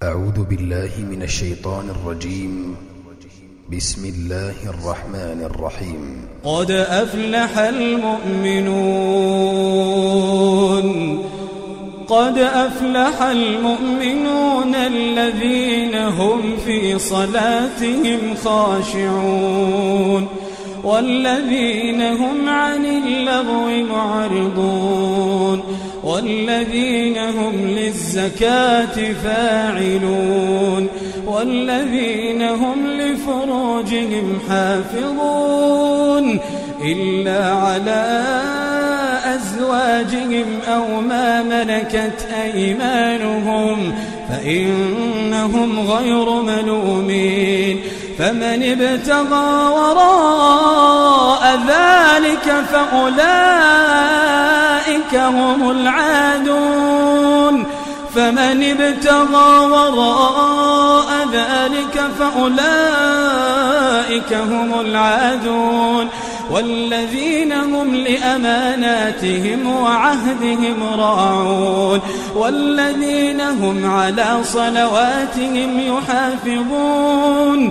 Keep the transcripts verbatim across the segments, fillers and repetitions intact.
أعوذ بالله من الشيطان الرجيم. بسم الله الرحمن الرحيم. قد أفلح المؤمنون قد أفلح المؤمنون الذين هم في صلاتهم خاشعون والذين هم عن اللغو معرضون والذين هم للزكاة فاعلون والذين هم لفروجهم حافظون إلا على أزواجهم أو ما ملكت أيمانهم فإنهم غير ملومين فمن ابتغى وراء ذلك فأولئك هم العادون فمن ابتغى وراء ذلك فأولئك هم العادون والذين هم لأماناتهم وعهدهم راعون والذين هم على صلواتهم يحافظون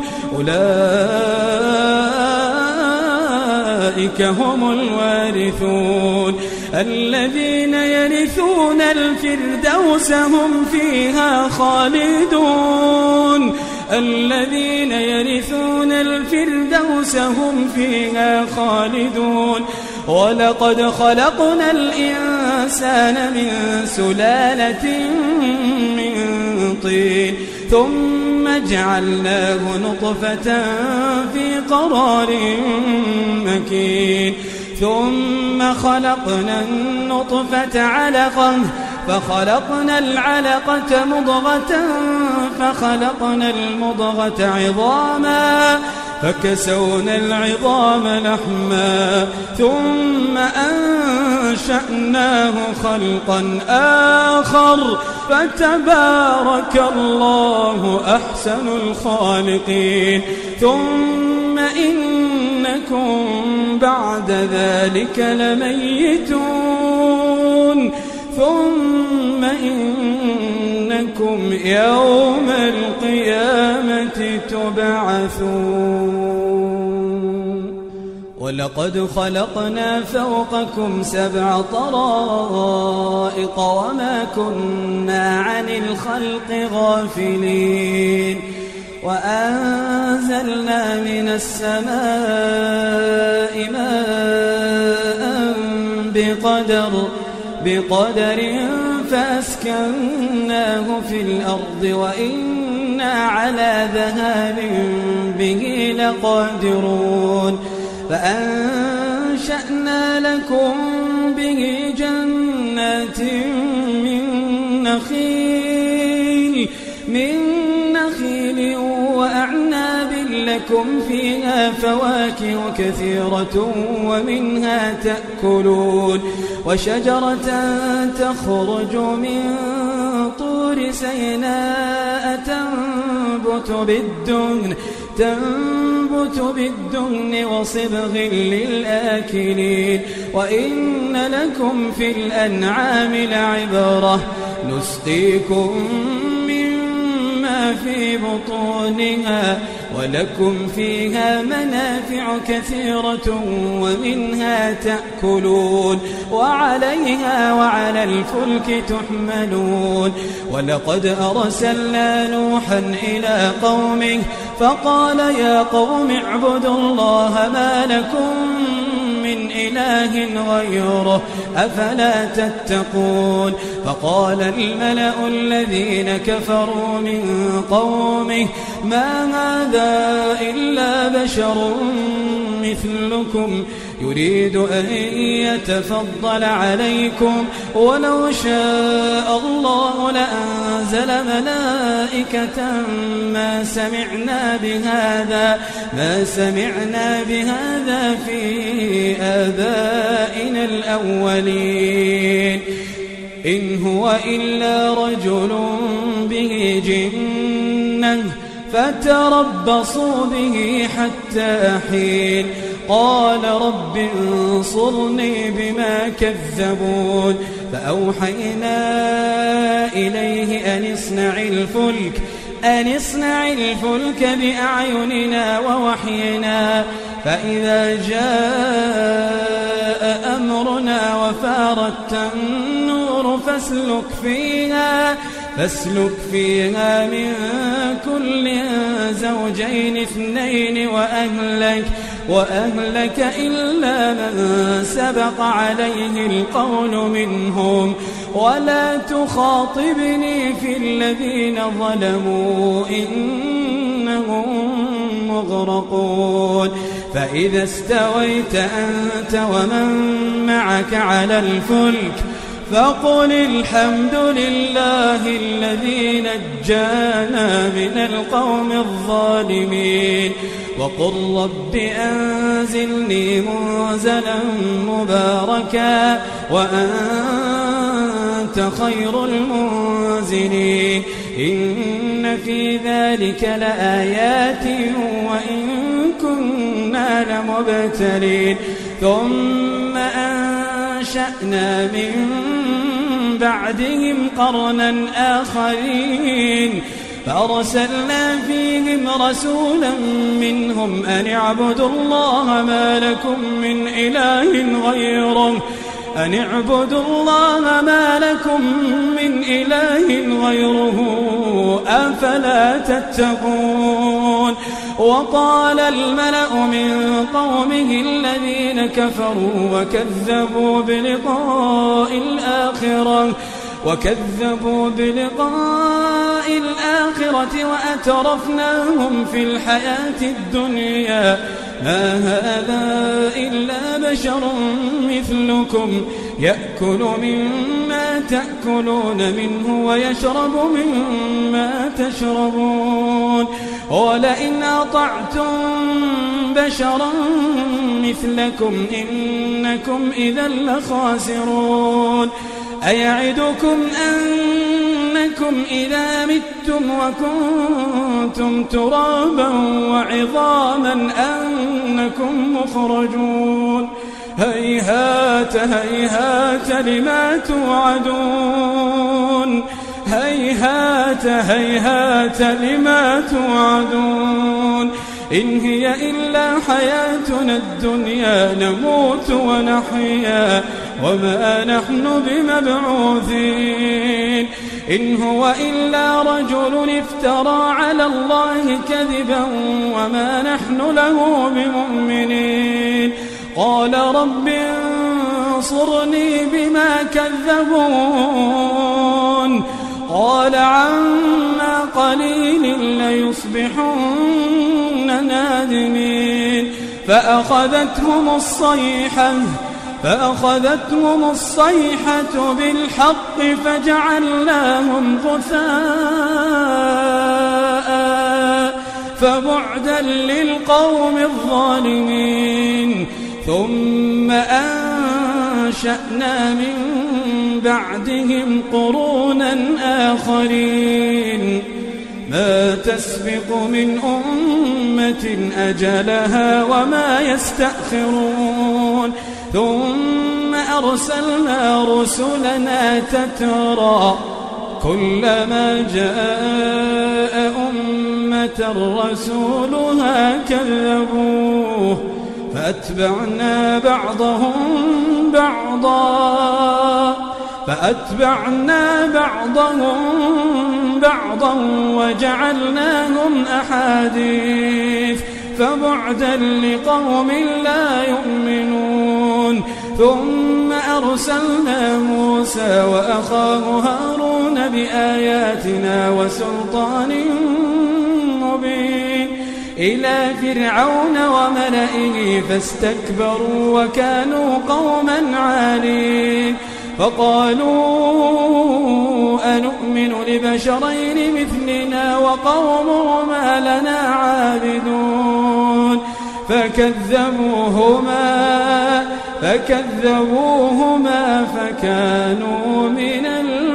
أولئك هم الوارثون الذين يرثون الفردوس هم فيها خالدون الذين يرثون الفردوس هم فيها خالدون ولقد خلقنا الإنسان من سلالة من طين ثم جعلناه نطفة في قرار مكين ثم خلقنا النطفة علقة فخلقنا العلقة مضغة فخلقنا المضغة عظاما فكسونا العظام لحما ثم أنشأناه خلقا آخر فتبارك الله أحسن الخالقين ثم إنكم بعد ذلك لميتون ثم إنكم يوم القيامة تبعثون ولقد خلقنا فوقكم سبع طرائق وما كنا عن الخلق غافلين وأنزلنا من السماء ماء بقدر بقدر فأسكناه في الأرض وإنا على ذهاب به لقادرون فأنشأنا لكم به جنات من نخيل من نخيل وأعناب لكم فيها فواكه كثيرة ومنها تأكلون وشجرة تخرج من طور سيناء تنبت بالدهن تنبت بالدهن وصبغ للآكلين وإن لكم في الأنعام لعبرة نسقيكم مما في بطونها ولكم فيها منافع كثيرة ومنها تأكلون وعليها وعلى الفلك تحملون ولقد أرسلنا نوحا إلى قومه فقال يا قوم اعبدوا الله ما لكم من إله غيره أفلا تتقون فقال الملأ الذين كفروا من قومه ما هذا إلا بشر مثلكم يريد أن يتفضل عليكم ولو شاء الله لأنزل ملائكة ما سمعنا بهذا ما سمعنا بهذا في آبائنا الأولين إن هو إلا رجل به جنة فتربصوا به حتى حين قال رب انصرني بما كذبون فأوحينا إليه أن اصنع الفلك أن اصنع الفلك بأعيننا ووحينا فإذا جاء أمرنا وفارت النور فاسلك فيها فاسلك فيها من كل زوجين اثنين وأهلك وأهلك إلا من سبق عليه القول منهم ولا تخاطبني في الذين ظلموا إنهم مغرقون فإذا استويت أنت ومن معك على الفلك فقل الحمد لله الذي نجانا من القوم الظالمين وقل رب أنزلني منزلا مباركا وأنت خير المنزلين إن في ذلك لآيات وإن كنا لمبتلين ثم أنشأنا من بعدهم قرنا آخرين فأرسلنا فيهم رسولا منهم أن اعبدوا الله ما لكم من إله غيره أن اعبدوا الله ما لكم من إله غيره أفلا تتقون وقال الملأ من قومه الذين كفروا وكذبوا بلقاء الآخرة وكذبوا بلقاء الآخرة وأترفناهم في الحياة الدنيا ما هذا إلا بشر مثلكم يأكل مما تأكلون منه ويشرب مما تشربون ولئن أطعتم بشرا مثلكم إنكم إذا لخاسرون أيعدكم أنكم إذا متم وكنتم ترابا وعظاما أنكم مخرجون هيهات هيهات لما توعدون هيهات هيهات لما توعدون إن هي إلا حياتنا الدنيا نموت ونحيا وما نحن بمبعوثين إن هو إلا رجل افترى على الله كذبا وما نحن له بمؤمنين قال رب انصرني بما كذبون قال عما قليل ليصبحن نادمين فأخذتهم الصيحة فأخذتهم الصيحة بالحق فجعلناهم غثاء فبعدا للقوم الظالمين ثم أنشأنا من بعدهم قرونا آخرين ما تسبق من أمة أجلها وما يستأخرون ثم أرسلنا رسلنا تترى كلما جاء أمة رسولها كذبوه فأتبعنا بعضهم بعضا فأتبعنا بعضهم بعضا وجعلناهم أحاديث فبعدا لقوم لا يؤمنون ثم أرسلنا موسى وأخاه هارون بآياتنا وسلطان مبين إلى فرعون وملئه فاستكبروا وكانوا قوما عالين فقالوا أنؤمن لبشرين مثلنا وقومهما لنا عابدون فكذبوهما فكذبوهما فكانوا من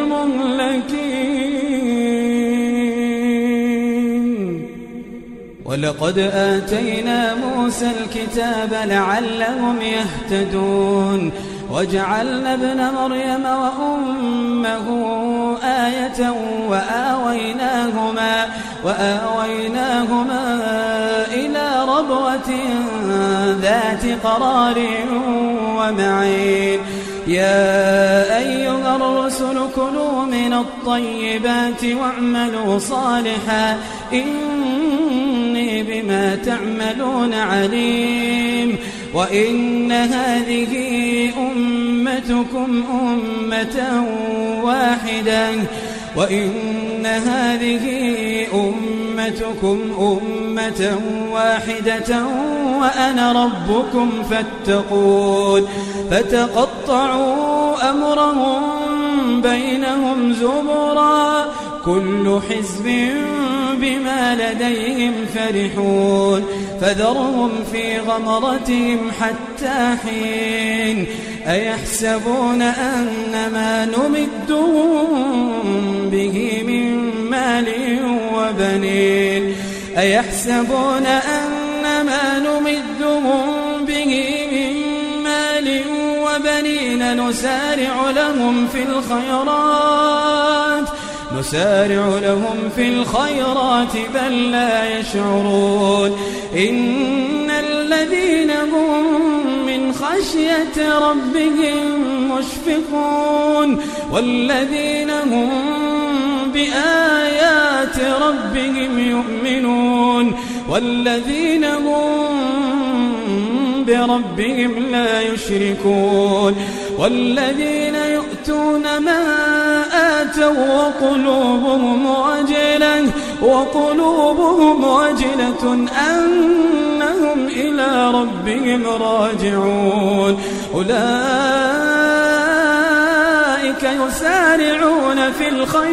المهلكين ولقد آتينا موسى الكتاب لعلهم يهتدون وجعلنا ابن مريم وأمه آية وآويناهما, وآويناهما إلى ربوة ذات قرار ومعين. يا أيها الرسل كلوا من الطيبات واعملوا صالحا إني بما تعملون عليم. وإن هذه أمتكم أمة واحدة وإن هذه أمتكم أمة واحدة وأنا ربكم فاتقون. فتقطعوا أمرهم بينهم زبرا كل حزب بما لديهم فرحون. فذرهم في غمرتهم حتى حين. أيحسبون أن ما نمدهم به من مال وبنين أيحسبون أن ما نمدهم به من مال وبنين نسارع لهم في الخيرات نسارع لهم في الخيرات بل لا يشعرون. إن الذين هم من خشية ربهم مشفقون والذين هم بآيات ربهم يؤمنون والذين هم بربهم لا يشركون والذين يؤتون ما آتوا وقلوبهم وجلة وقلوبهم وجلة أنهم إلى ربهم راجعون. أولئك يسارعون في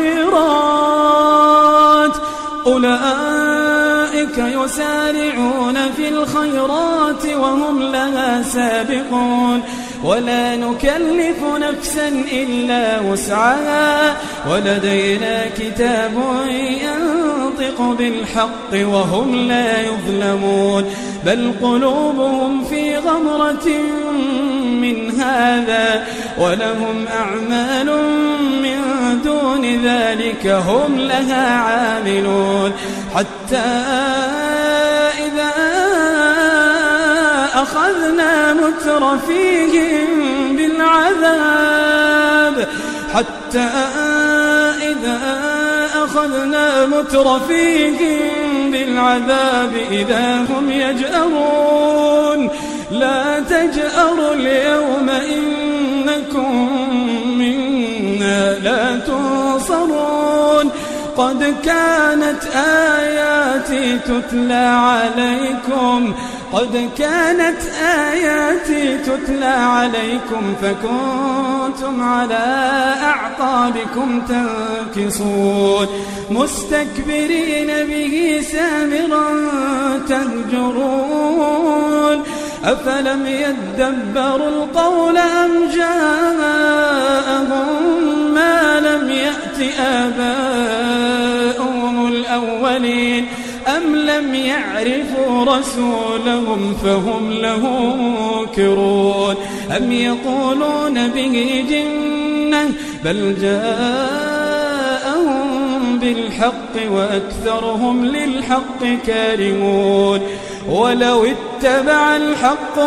الخيرات أولئك يسارعون في الخيرات وهم لها سابقون. ولا نكلف نفسا إلا وسعها ولدينا كتاب ينطق بالحق وهم لا يظلمون. بل قلوبهم في غمرة من هذا ولهم أعمال من دون ذلك هم لها عاملون. حتى إذا أخذنا مترفيهم بالعذاب حتى إذا أخذنا مترفيهم بالعذاب إذا هم يجأرون. لا تجأروا اليوم إنكم منا لا تنصرون. قد كانت آياتي تتلى عليكم قد كانت آياتي تتلى عليكم فكنتم على أعقابكم تنكصون مستكبرين به سامرا تهجرون. أفلم يدبروا القول أم جاءهم ما لم يأت آباؤهم الأولين أم لم يعرفوا رسولهم فهم له منكرون. أم يقولون به جنة بل جاءهم بالحق وأكثرهم للحق كارهون. ولو اتبع الحق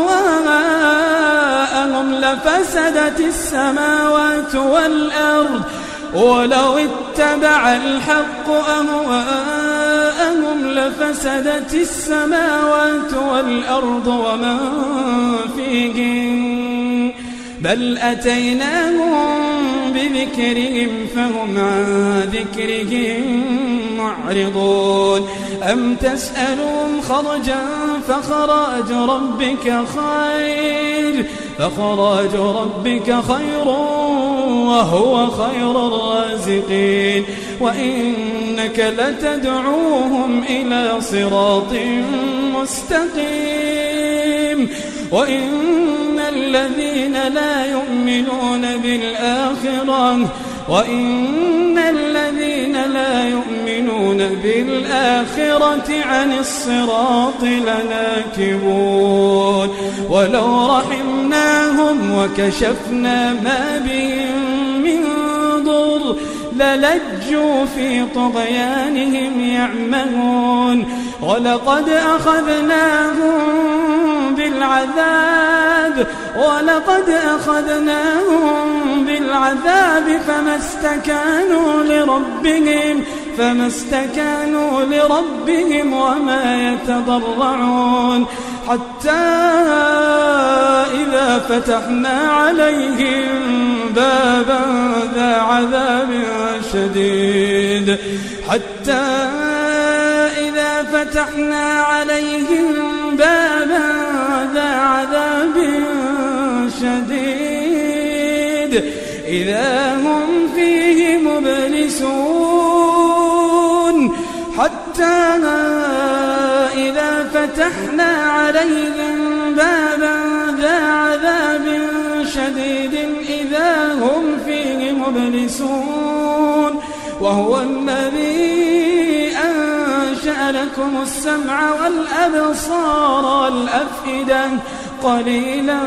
أهواءهم لفسدت السماوات والأرض ولو اتبع الحق أهواءهم لفسدت السماوات والأرض ومن فيهن بل أتيناهم بذكرهم فهم عن ذكرهم معرضون. أم تسألهم خرجا فخراج ربك خير فخراج ربك خير وهو خير الرازقين. وإنك لتدعوهم إلى صراط مستقيم. وإن الذين لا يؤمنون بالآخرة وإن الذين لا يؤمنون بالآخرة عن الصراط لناكبون ولو رحمناهم وكشفنا ما بهم من ضر للجوا في طغيانهم يعمهون ولقد أخذناهم بالعذاب ولقد أخذناهم بالعذاب فما استكانوا لربهم فما استكانوا لربهم وما يتضرعون حتى إذا فتحنا عليهم بابا ذا عذاب شديد حتى إذا فتحنا عليهم بابا ذا عذاب شديد إذا هم فيه مبلسون حتى إذا فتحنا عليهم بابا ذا عذاب شديد إذا هم فيه مبلسون وهو الذي أنشأ لكم السمع والأبصار والأفئدة قليلا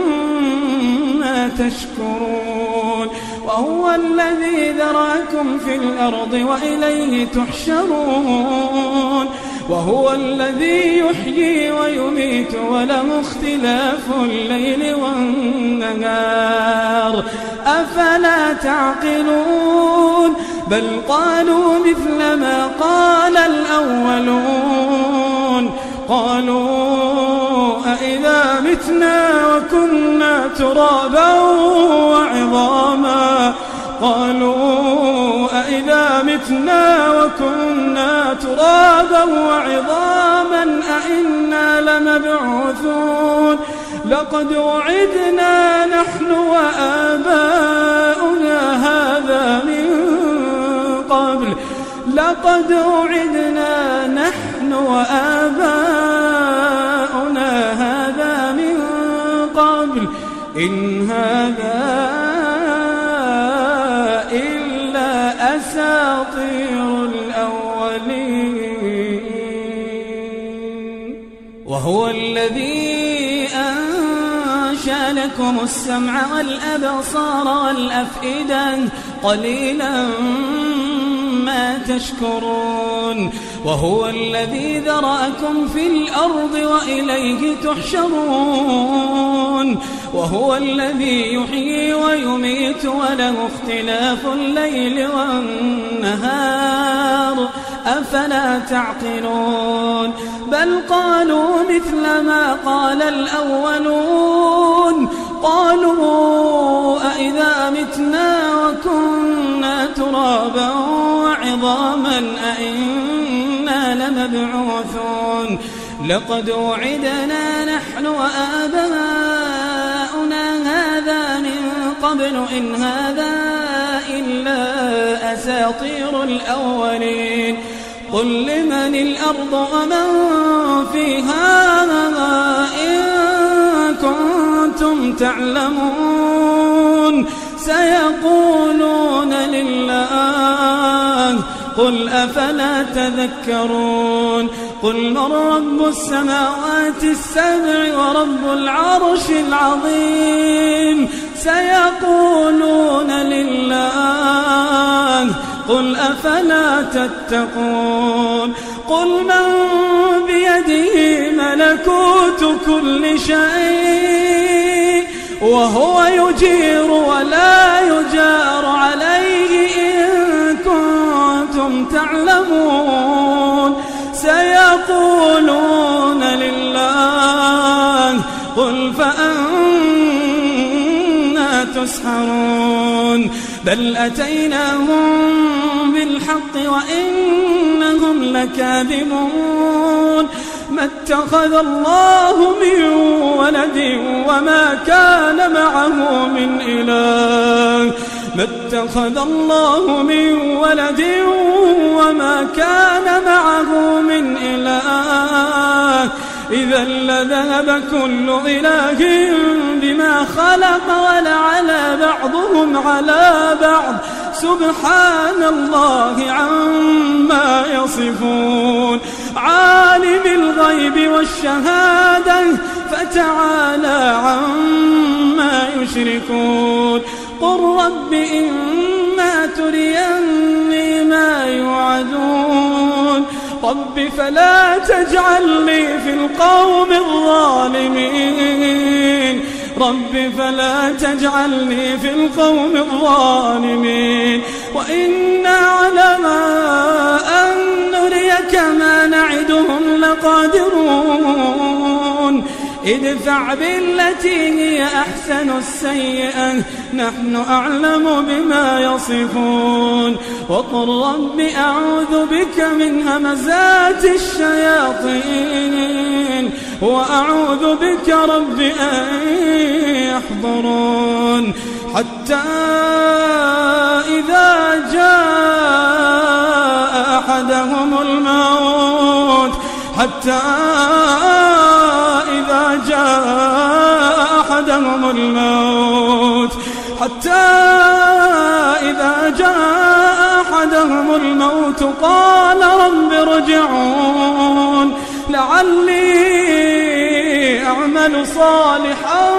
ما تشكرون وهو الذي ذرأكم في الأرض وإليه تحشرون وهو الذي يحيي ويميت وله اختلاف الليل والنهار أفلا تعقلون بل قالوا مثل ما قال الأولون قالوا أإذا متنا وكنا ترابا وعظاما قالوا أإذا متنا وكنا ترابا وعظاما أإنا لمبعوثون لقد وعدنا نحن وآباؤنا هذا من قبل لقد وعدنا نحن وآباؤنا هذا من قبل إن هذا إلا أساطير الأولين وهو الذي أنشأ لكم السمع والأبصار والأفئدة قليلا ما تشكرون وهو الذي ذرأكم في الأرض وإليه تحشرون وهو الذي يحيي ويميت وله اختلاف الليل والنهار أفلا تعقلون بل قالوا مثل ما قال الأولون قالوا أإذا متنا وكنا ترابا وعظاما أإنا لمبعوثون لقد وعدنا نحن وآباؤنا هذا من قبل إن هذا إلا أساطير الأولين قل لمن الأرض ومن فيها إن كنتم تعلمون سيقولون لله قل أفلا تذكرون قل من رب السماوات السبع ورب العرش العظيم سيقولون لله قل أفلا تتقون قل من بيده ملكوت كل شيء وهو يجير ولا يجار عليه إن كنتم تعلمون سيقولون لله قل فأنا تسحرون بل أتيناهم بالحق وإنهم لكاذبون ما اتخذ الله من ولد وما كان معه من إله ما اتخذ الله من ولد وما كان معه من إله إذا لذهب كل إله بما خلق ولعلى بعضهم على بعض سبحان الله عما يصفون يصفون عالم الغيب والشهادة فتعالى عما يشركون قل رب إما تريني ما يوعدون رب فلا تجعلني في القوم الظالمين رب فلا تجعلني في القوم الظالمين وإنا على أن نريك ما نعدهم لقادرون ادفع بالتي هي أحسن السيئة نحن أعلم بما يصفون وقل رب أعوذ بك من همزات الشياطين وأعوذ بك رب أن يحضرون حتى إذا جاء أحدهم الموت حتى إذا جاء أحدهم الموت حتى إذا جاء أحدهم الموت قال رب ارجعون لعلي أعمل صالحا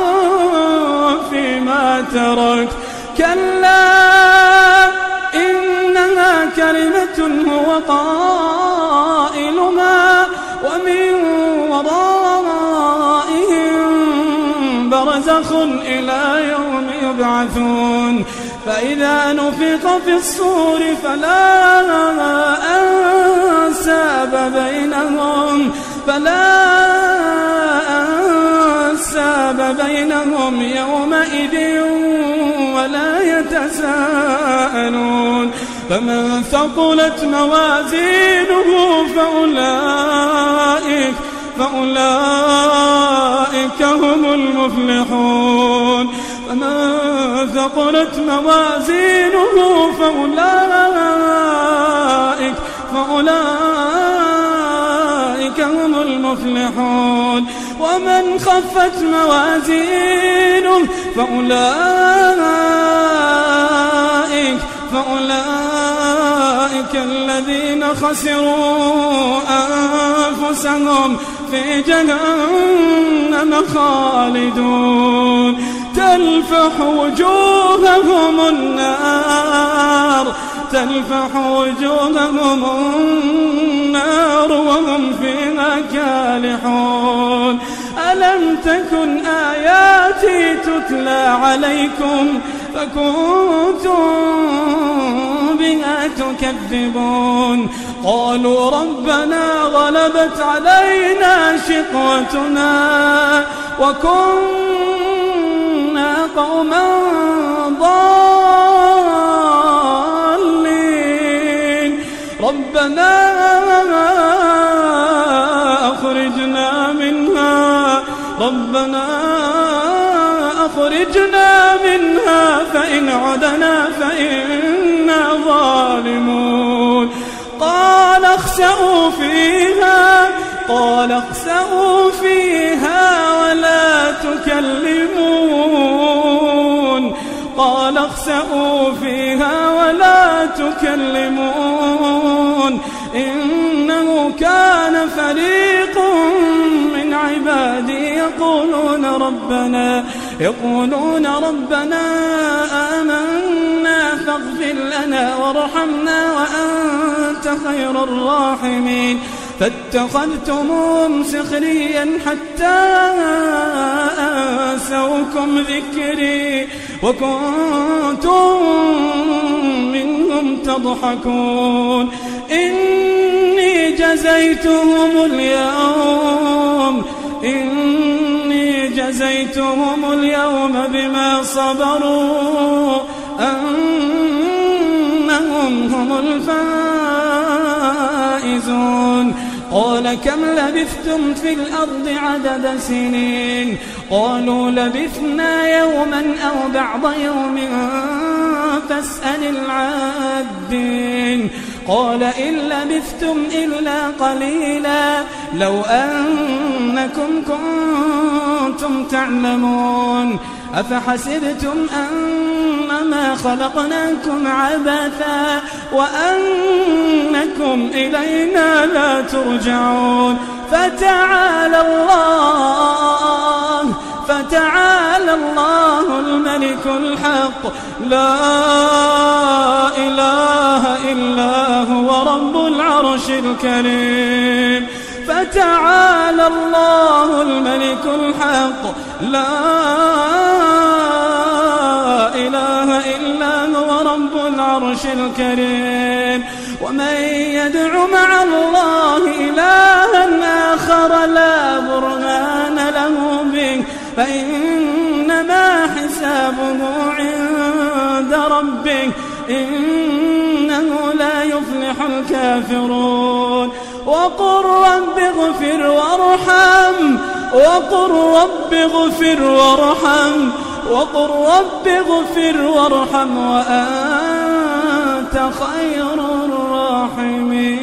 فيما تركت كلا إنها كلمة هو قائلها ومن ورائهم برزخ إلى يوم يبعثون فإذا نفخ في الصور فلا أنساب بينهم فلا أنساب بينهم يومئذ ولا يتساءلون فمن ثقلت موازينه فأولئك فأولئك هم المفلحون فمن ثقلت موازينه فأولئك فأولئك هم المفلحون ومن خفت موازينه فأولئك فأولئك الذين خسروا أنفسهم في جهنم خالدون تلفح وجوههم النار تلفح وجوههم النار وهم فيها كالحون ألم تكن آياتي تتلى عليكم فكنتم بها تكذبون قالوا ربنا غلبت علينا شقوتنا وكنا قوما ضالين ربنا أخرجنا منها ربنا أخرجنا منها فإن عدنا فإنا ظالمون قال اخسئوا فيها قال اخسئوا فيها ولا تكلمون قال اخسئوا فيها ولا تكلمون إنه كان فريق من عبادي يقولون ربنا يقولون ربنا آمنا فاغفر لنا وارحمنا وأنت خير الراحمين فاتخذتموهم سخريا حتى أنسوكم ذكري وكنتم منهم تضحكون إني جزيتهم اليوم إني جزيتهم اليوم بما صبروا أنهم هم الفائزون قال كم لبثتم في الأرض عدد سنين قالوا لبثنا يوما أو بعض يوم فاسأل العادين قال إن لبثتم إلا قليلا لو أنكم كنتم تعلمون أفحسبتم أنما خلقناكم عبثا وأنكم إلينا لا ترجعون. فتعالى الله فتعالى الله الملك الحق لا إله إلا هو رب العرش الكريم. فتعالى الله الملك الحق لا إله إلا هو رب العرش الكريم. ومن يدع مع الله إلها آخر لا برهان له به فإنما حسابه عند ربه إنه لا يفلح الكافرون. وقل رب اغفر وارحم وقل رب اغفر وارحم وقل رب اغفر وارحم وأنت خير الراحمين.